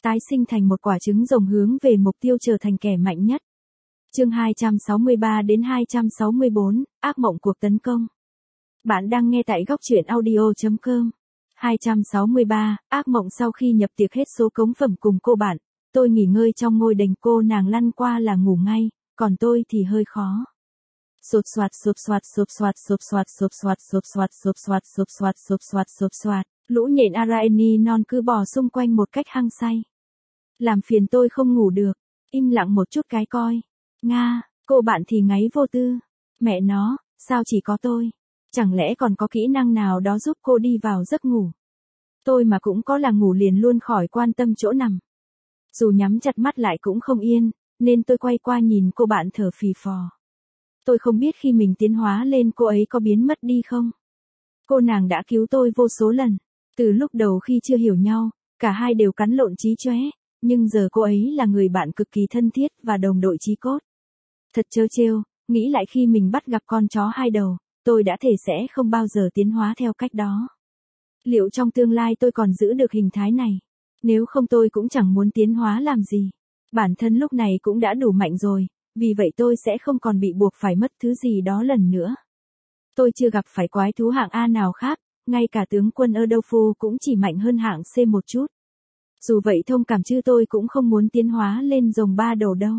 tái sinh thành một quả trứng rồng hướng về mục tiêu trở thành kẻ mạnh nhất. Chương 263 đến 264, ác mộng cuộc tấn công. Bạn đang nghe tại góc truyện audio.com. 263, ác mộng. Sau khi nhập tiệc hết số cống phẩm cùng cô bạn, tôi nghỉ ngơi trong ngôi đền, cô nàng lăn qua là ngủ ngay, còn tôi thì hơi khó. Sột soạt sột soạt sột soạt sột soạt sột soạt sột soạt sột soạt sột soạt sột soạt sột soạt, lũ nhện Araeni non cứ bò xung quanh một cách hăng say. Làm phiền tôi không ngủ được, im lặng một chút cái coi. Nga, cô bạn thì ngáy vô tư. Mẹ nó, sao chỉ có tôi? Chẳng lẽ còn có kỹ năng nào đó giúp cô đi vào giấc ngủ? Tôi mà cũng có là ngủ liền luôn khỏi quan tâm chỗ nằm. Dù nhắm chặt mắt lại cũng không yên, nên tôi quay qua nhìn cô bạn thở phì phò. Tôi không biết khi mình tiến hóa lên cô ấy có biến mất đi không? Cô nàng đã cứu tôi vô số lần. Từ lúc đầu khi chưa hiểu nhau, cả hai đều cắn lộn chí chóe, nhưng giờ cô ấy là người bạn cực kỳ thân thiết và đồng đội chí cốt. Thật trớ trêu, nghĩ lại khi mình bắt gặp con chó hai đầu, tôi đã thể sẽ không bao giờ tiến hóa theo cách đó. Liệu trong tương lai tôi còn giữ được hình thái này? Nếu không tôi cũng chẳng muốn tiến hóa làm gì. Bản thân lúc này cũng đã đủ mạnh rồi, vì vậy tôi sẽ không còn bị buộc phải mất thứ gì đó lần nữa. Tôi chưa gặp phải quái thú hạng A nào khác, ngay cả tướng quân Erdolfu cũng chỉ mạnh hơn hạng C một chút. Dù vậy thông cảm chứ tôi cũng không muốn tiến hóa lên rồng ba đầu đâu.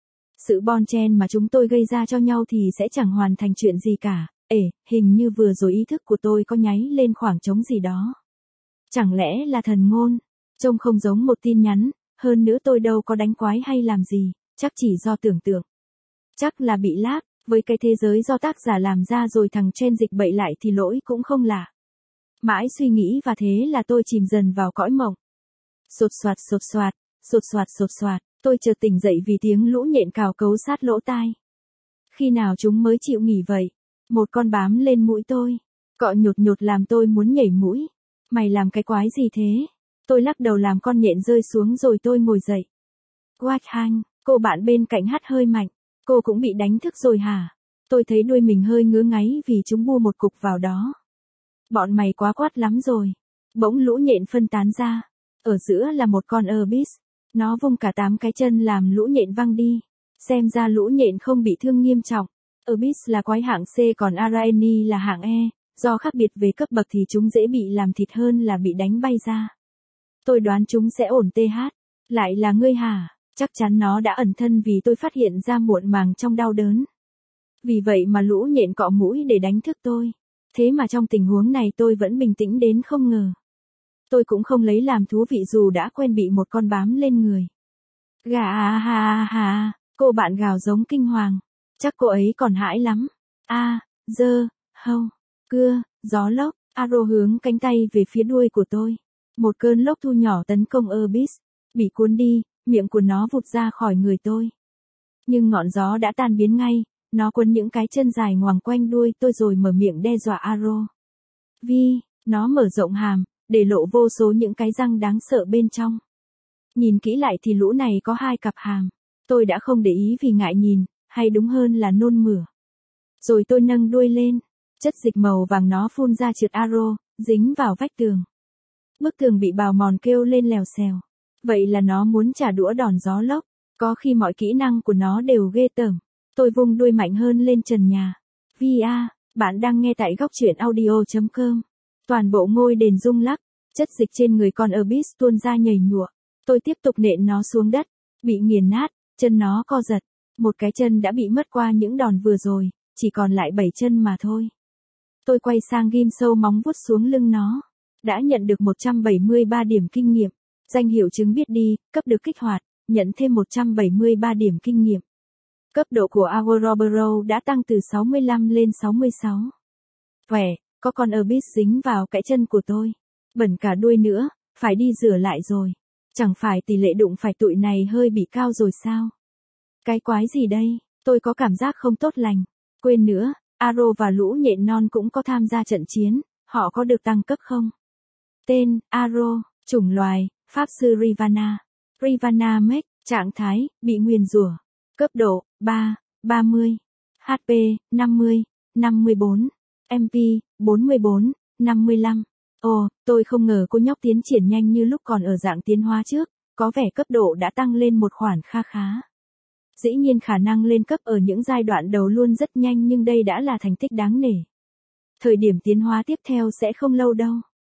Sự bon chen mà chúng tôi gây ra cho nhau thì sẽ chẳng hoàn thành chuyện gì cả. Hình như vừa rồi ý thức của tôi có nháy lên khoảng trống gì đó. Chẳng lẽ là thần ngôn? Trông không giống một tin nhắn, hơn nữa tôi đâu có đánh quái hay làm gì, chắc chỉ do tưởng tượng. Chắc là bị lag, với cái thế giới do tác giả làm ra rồi thằng Chen dịch bậy lại thì lỗi cũng không lạ. Mãi suy nghĩ và thế là tôi chìm dần vào cõi mộng. Sột soạt sột soạt, sột soạt sột soạt, tôi chợt tỉnh dậy vì tiếng lũ nhện cào cấu sát lỗ tai. Khi nào chúng mới chịu nghỉ vậy? Một con bám lên mũi tôi, cọ nhột nhột làm tôi muốn nhảy mũi. Mày làm cái quái gì thế? Tôi lắc đầu làm con nhện rơi xuống rồi tôi ngồi dậy. Quách hanh, cô bạn bên cạnh hắt hơi mạnh. Cô cũng bị đánh thức rồi hả? Tôi thấy đuôi mình hơi ngứa ngáy vì chúng bu một cục vào đó. Bọn mày quá quát lắm rồi. Bỗng lũ nhện phân tán ra. Ở giữa là một con Abyss. Nó vung cả 8 cái chân làm lũ nhện văng đi. Xem ra lũ nhện không bị thương nghiêm trọng. Abyss là quái hạng C còn Araeni là hạng E. Do khác biệt về cấp bậc thì chúng dễ bị làm thịt hơn là bị đánh bay ra. Tôi đoán chúng sẽ ổn TH. Lại là ngươi hả? Chắc chắn nó đã ẩn thân vì tôi phát hiện ra muộn màng trong đau đớn. Vì vậy mà lũ nhện cọ mũi để đánh thức tôi. Thế mà trong tình huống này tôi vẫn bình tĩnh đến không ngờ. Tôi cũng không lấy làm thú vị dù đã quen bị một con bám lên người. Gà à ha ha, cô bạn gào giống kinh hoàng. Chắc cô ấy còn hãi lắm. Hâu, cưa, gió lốc, arrow hướng cánh tay về phía đuôi của tôi. Một cơn lốc thu nhỏ tấn công Abyss. Bị cuốn đi, miệng của nó vụt ra khỏi người tôi. Nhưng ngọn gió đã tan biến ngay, nó quấn những cái chân dài ngoằng quanh đuôi tôi rồi mở miệng đe dọa arrow. Nó mở rộng hàm, để lộ vô số những cái răng đáng sợ bên trong. Nhìn kỹ lại thì lũ này có 2 cặp hàm. Tôi đã không để ý vì ngại nhìn, hay đúng hơn là nôn mửa. Rồi tôi nâng đuôi lên, chất dịch màu vàng nó phun ra trượt arrow, dính vào vách tường. Bức tường bị bào mòn kêu lên lèo xèo. Vậy là nó muốn trả đũa đòn gió lốc. Có khi mọi kỹ năng của nó đều ghê tởm. Tôi vung đuôi mạnh hơn lên trần nhà. Bạn đang nghe tại góc truyện audio.com. Toàn bộ ngôi đền rung lắc. Chất dịch trên người con Abyss tuôn ra nhầy nhụa. Tôi tiếp tục nện nó xuống đất. Bị nghiền nát, chân nó co giật. Một cái chân đã bị mất qua những đòn vừa rồi. Chỉ còn lại 7 chân mà thôi. Tôi quay sang ghim sâu móng vuốt xuống lưng nó. Đã nhận được 173 điểm kinh nghiệm. Danh hiệu chứng biết đi, cấp được kích hoạt, nhận thêm 173 điểm kinh nghiệm. Cấp độ của Ouroboros đã tăng từ 65 lên 66. Có con Abyss dính vào cái chân của tôi. Bẩn cả đuôi nữa, phải đi rửa lại rồi. Chẳng phải tỷ lệ đụng phải tụi này hơi bị cao rồi sao? Cái quái gì đây? Tôi có cảm giác không tốt lành. Quên nữa, Arrow và lũ nhện non cũng có tham gia trận chiến, họ có được tăng cấp không? Tên, Arrow, chủng loài, Pháp sư Rivana. Rivana Mech, trạng thái, bị nguyền rủa. Cấp độ, 3, 30. HP, 50, 54. MP, 44, 55. Tôi không ngờ cô nhóc tiến triển nhanh như lúc còn ở dạng tiến hóa trước. có vẻ cấp độ đã tăng lên một khoản kha khá. Dĩ nhiên khả năng lên cấp ở những giai đoạn đầu luôn rất nhanh nhưng đây đã là thành tích đáng nể. Thời điểm tiến hóa tiếp theo sẽ không lâu đâu.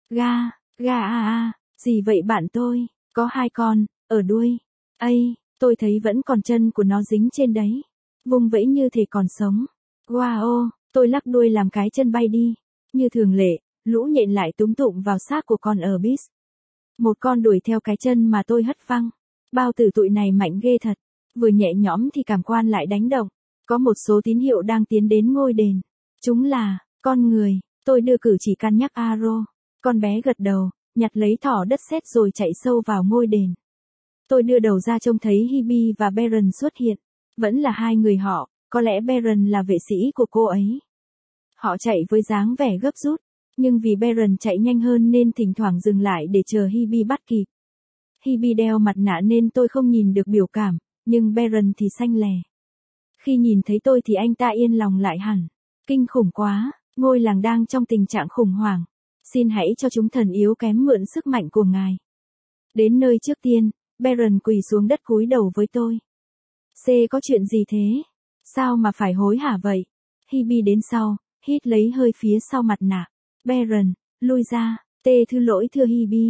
Gì vậy bạn tôi, có 2 con, ở đuôi. Tôi thấy vẫn còn chân của nó dính trên đấy. Vung vẫy như thể còn sống. Wow, tôi lắc đuôi làm cái chân bay đi. Như thường lệ, lũ nhện lại túm tụm vào xác của con Abyss. Một con đuổi theo cái chân mà tôi hất văng. Bao tử tụi này mạnh ghê thật. Vừa nhẹ nhõm thì cảm quan lại đánh động. Có một số tín hiệu đang tiến đến ngôi đền. Chúng là con người. Tôi đưa cử chỉ can nhắc Aro. Con bé gật đầu, nhặt lấy thỏ đất sét rồi chạy sâu vào ngôi đền. Tôi đưa đầu ra trông thấy Hebe và Baron xuất hiện. Vẫn là 2 người họ, có lẽ Baron là vệ sĩ của cô ấy. Họ chạy với dáng vẻ gấp rút, nhưng vì Baron chạy nhanh hơn nên thỉnh thoảng dừng lại để chờ Hebe bắt kịp. Hebe đeo mặt nạ nên tôi không nhìn được biểu cảm, nhưng Baron thì xanh lè. Khi nhìn thấy tôi thì anh ta yên lòng lại hẳn. Kinh khủng quá, ngôi làng đang trong tình trạng khủng hoảng. Xin hãy cho chúng thần yếu kém mượn sức mạnh của ngài. Đến nơi trước tiên, Baron quỳ xuống đất cúi đầu với tôi. C có chuyện gì thế? Sao mà phải hối hả vậy? Hebe đến sau, hít lấy hơi phía sau mặt nạ. Baron, lui ra, thứ lỗi thưa Hebe.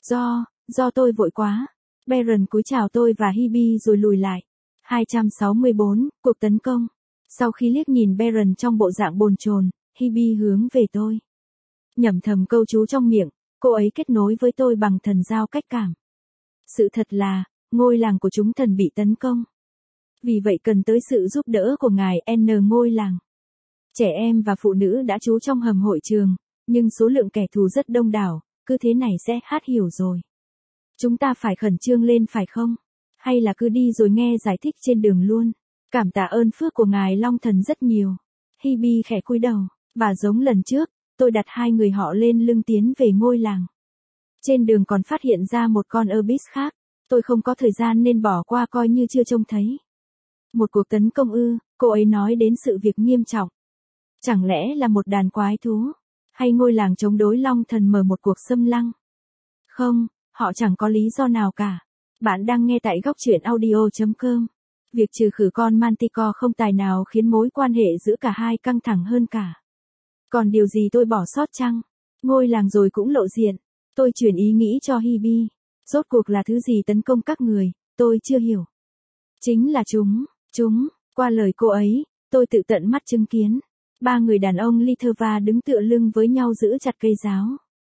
Do tôi vội quá. Baron cúi chào tôi và Hebe rồi lùi lại. 264, cuộc tấn công. Sau khi liếc nhìn Baron trong bộ dạng bồn chồn, Hebe hướng về tôi. Nhẩm thầm câu chú trong miệng, cô ấy kết nối với tôi bằng thần giao cách cảm. Sự thật là, ngôi làng của chúng thần bị tấn công. Vì vậy cần tới sự giúp đỡ của ngài N ngôi làng. Trẻ em và phụ nữ đã trú trong hầm hội trường, nhưng số lượng kẻ thù rất đông đảo, cứ thế này sẽ hiểu rồi. Chúng ta phải khẩn trương lên phải không? Hay là cứ đi rồi nghe giải thích trên đường luôn? Cảm tạ ơn phước của ngài Long Thần rất nhiều. Hebe khẽ cúi đầu, và giống lần trước, tôi đặt 2 người họ lên lưng tiến về ngôi làng. Trên đường còn phát hiện ra một con Abyss khác, tôi không có thời gian nên bỏ qua coi như chưa trông thấy. Một cuộc tấn công ư, cô ấy nói đến sự việc nghiêm trọng. Chẳng lẽ là một đàn quái thú? Hay ngôi làng chống đối Long Thần mở một cuộc xâm lăng? Không, họ chẳng có lý do nào cả. Bạn đang nghe tại góc truyện audio.com. Việc trừ khử con Manticore không tài nào khiến mối quan hệ giữa cả hai căng thẳng hơn cả. Còn điều gì tôi bỏ sót chăng? Ngôi làng rồi cũng lộ diện. Tôi chuyển ý nghĩ cho Hebe. Rốt cuộc là thứ gì tấn công các người, tôi chưa hiểu. Chính là chúng, qua lời cô ấy, tôi tự tận mắt chứng kiến. 3 người đàn ông Litherva đứng tựa lưng với nhau giữ chặt cây giáo.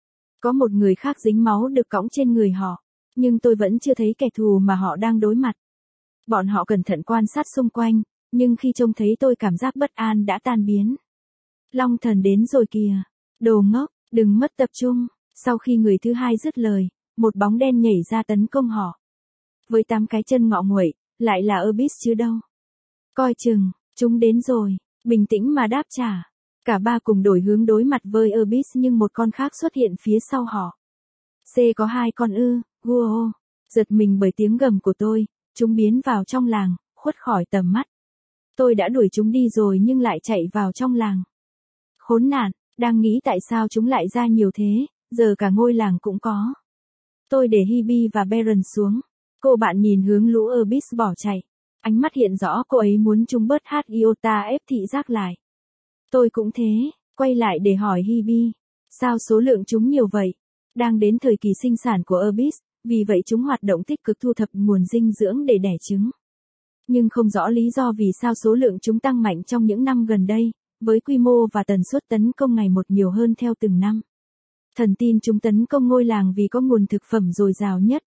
Có một người khác dính máu được cõng trên người họ, nhưng tôi vẫn chưa thấy kẻ thù mà họ đang đối mặt. Bọn họ cẩn thận quan sát xung quanh, nhưng khi trông thấy tôi cảm giác bất an đã tan biến. Long Thần đến rồi kìa. Đồ ngốc, đừng mất tập trung. Sau khi người thứ hai dứt lời, một bóng đen nhảy ra tấn công họ. Với 8 cái chân ngọ nguậy, lại là Abyss chứ đâu. Coi chừng, chúng đến rồi. Bình tĩnh mà đáp trả. Cả 3 cùng đổi hướng đối mặt với Abyss nhưng một con khác xuất hiện phía sau họ. C có 2 con ư, Guo. Giật mình bởi tiếng gầm của tôi, chúng biến vào trong làng, khuất khỏi tầm mắt. Tôi đã đuổi chúng đi rồi nhưng lại chạy vào trong làng. Khốn nạn, đang nghĩ tại sao chúng lại ra nhiều thế, giờ cả ngôi làng cũng có. Tôi để Hebe và Baron xuống. Cô bạn nhìn hướng lũ Abyss bỏ chạy. Ánh mắt hiện rõ cô ấy muốn chúng bớt hát iota ép thị giác lại. Tôi cũng thế, quay lại để hỏi Hebe. Sao số lượng chúng nhiều vậy? Đang đến thời kỳ sinh sản của Abyss, vì vậy chúng hoạt động tích cực thu thập nguồn dinh dưỡng để đẻ trứng. Nhưng không rõ lý do vì sao số lượng chúng tăng mạnh trong những năm gần đây, với quy mô và tần suất tấn công ngày một nhiều hơn theo từng năm. Thần tin chúng tấn công ngôi làng vì có nguồn thực phẩm dồi dào nhất.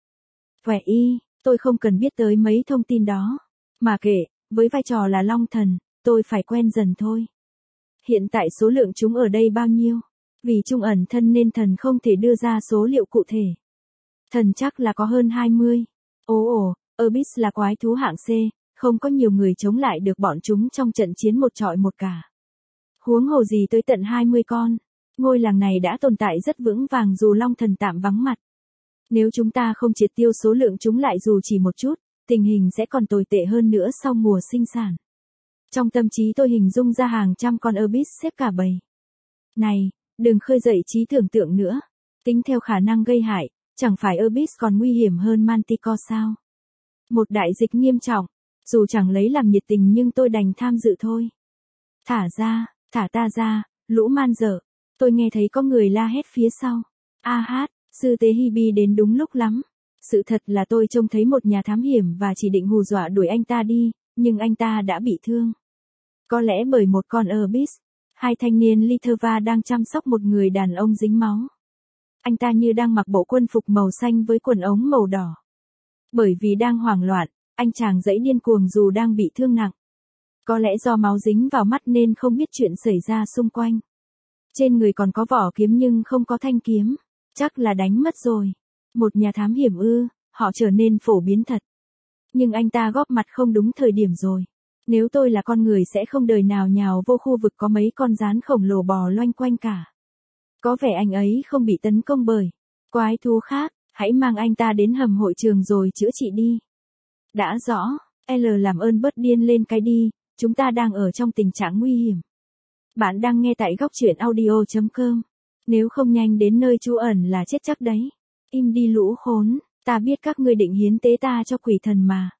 Tôi không cần biết tới mấy thông tin đó. Mà kệ, với vai trò là Long Thần, tôi phải quen dần thôi. Hiện tại số lượng chúng ở đây bao nhiêu? Vì chúng ẩn thân nên thần không thể đưa ra số liệu cụ thể. Thần chắc là có hơn 20. Abyss là quái thú hạng C, không có nhiều người chống lại được bọn chúng trong trận chiến một trọi một cả. Huống hồ gì tới tận 20 con. Ngôi làng này đã tồn tại rất vững vàng dù Long Thần tạm vắng mặt. Nếu chúng ta không triệt tiêu số lượng chúng lại dù chỉ một chút, tình hình sẽ còn tồi tệ hơn nữa sau mùa sinh sản. Trong tâm trí tôi hình dung ra hàng trăm con Abyss xếp cả bầy. Này, đừng khơi dậy trí tưởng tượng nữa. Tính theo khả năng gây hại, Chẳng phải Abyss còn nguy hiểm hơn Manticore sao? Một đại dịch nghiêm trọng. Dù chẳng lấy làm nhiệt tình nhưng tôi đành tham dự thôi. Thả ta ra, lũ man dợ. Tôi nghe thấy có người la hét phía sau. Sư tế Hibi đến đúng lúc lắm. Sự thật là tôi trông thấy một nhà thám hiểm và chỉ định hù dọa đuổi anh ta đi, nhưng anh ta đã bị thương. Có lẽ bởi một con Abyss. Hai thanh niên Litva đang chăm sóc một người đàn ông dính máu. Anh ta như đang mặc bộ quân phục màu xanh với quần ống màu đỏ. Bởi vì đang hoảng loạn, anh chàng dãy điên cuồng dù đang bị thương nặng. Có lẽ do máu dính vào mắt nên không biết chuyện xảy ra xung quanh. Trên người còn có vỏ kiếm nhưng không có thanh kiếm. Chắc là đánh mất rồi. Một nhà thám hiểm họ trở nên phổ biến thật. Nhưng anh ta góp mặt không đúng thời điểm rồi. Nếu tôi là con người sẽ không đời nào nhào vô khu vực có mấy con gián khổng lồ bò loanh quanh cả. Có vẻ anh ấy không bị tấn công bởi quái thú khác, hãy mang anh ta đến hầm hội trường rồi chữa trị đi. Đã rõ, làm ơn bớt điên lên cái đi, chúng ta đang ở trong tình trạng nguy hiểm. Bạn đang nghe tại góc truyện audio.com. Nếu không nhanh đến nơi trú ẩn là chết chắc đấy. Im đi lũ khốn, ta biết các ngươi định hiến tế ta cho quỷ thần mà.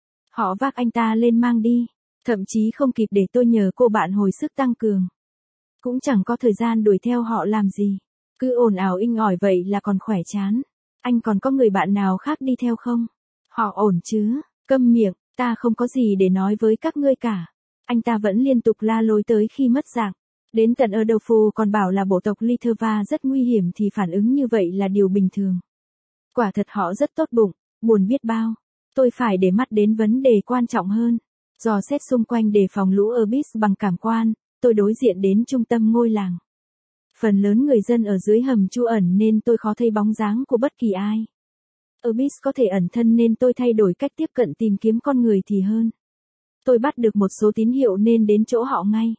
Họ vác anh ta lên mang đi, thậm chí không kịp để tôi nhờ cô bạn hồi sức tăng cường. Cũng chẳng có thời gian đuổi theo họ làm gì. Cứ ồn ào inh ỏi vậy là còn khỏe chán. Anh còn có người bạn nào khác đi theo không? Họ ổn chứ? Câm miệng, ta không có gì để nói với các ngươi cả. Anh ta vẫn liên tục la lối tới khi mất dạng. Đến tận Adolfo còn bảo là bộ tộc Litva rất nguy hiểm thì phản ứng như vậy là điều bình thường. Quả thật họ rất tốt bụng, buồn biết bao. Tôi phải để mắt đến vấn đề quan trọng hơn. Dò xét xung quanh đề phòng lũ Abyss bằng cảm quan, tôi đối diện đến trung tâm ngôi làng. Phần lớn người dân ở dưới hầm trú ẩn nên tôi khó thấy bóng dáng của bất kỳ ai. Abyss có thể ẩn thân nên tôi thay đổi cách tiếp cận tìm kiếm con người thì hơn. Tôi bắt được một số tín hiệu nên đến chỗ họ ngay.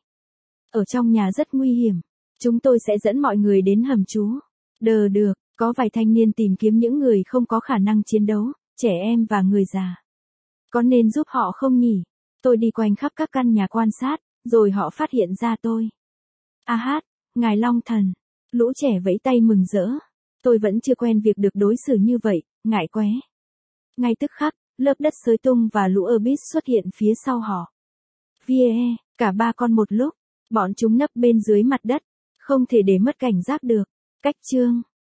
Ở trong nhà rất nguy hiểm. Chúng tôi sẽ dẫn mọi người đến hầm trú. Được, có vài thanh niên tìm kiếm những người không có khả năng chiến đấu, trẻ em và người già. Có nên giúp họ không nhỉ? Tôi đi quanh khắp các căn nhà quan sát, rồi họ phát hiện ra tôi. Ngài Long Thần. Lũ trẻ vẫy tay mừng rỡ. Tôi vẫn chưa quen việc được đối xử như vậy, ngại quá. Ngay tức khắc, lớp đất xới tung và lũ Abyss xuất hiện phía sau họ. Cả ba con một lúc. Bọn chúng nấp bên dưới mặt đất. Không thể để mất cảnh giác được. Cách chương.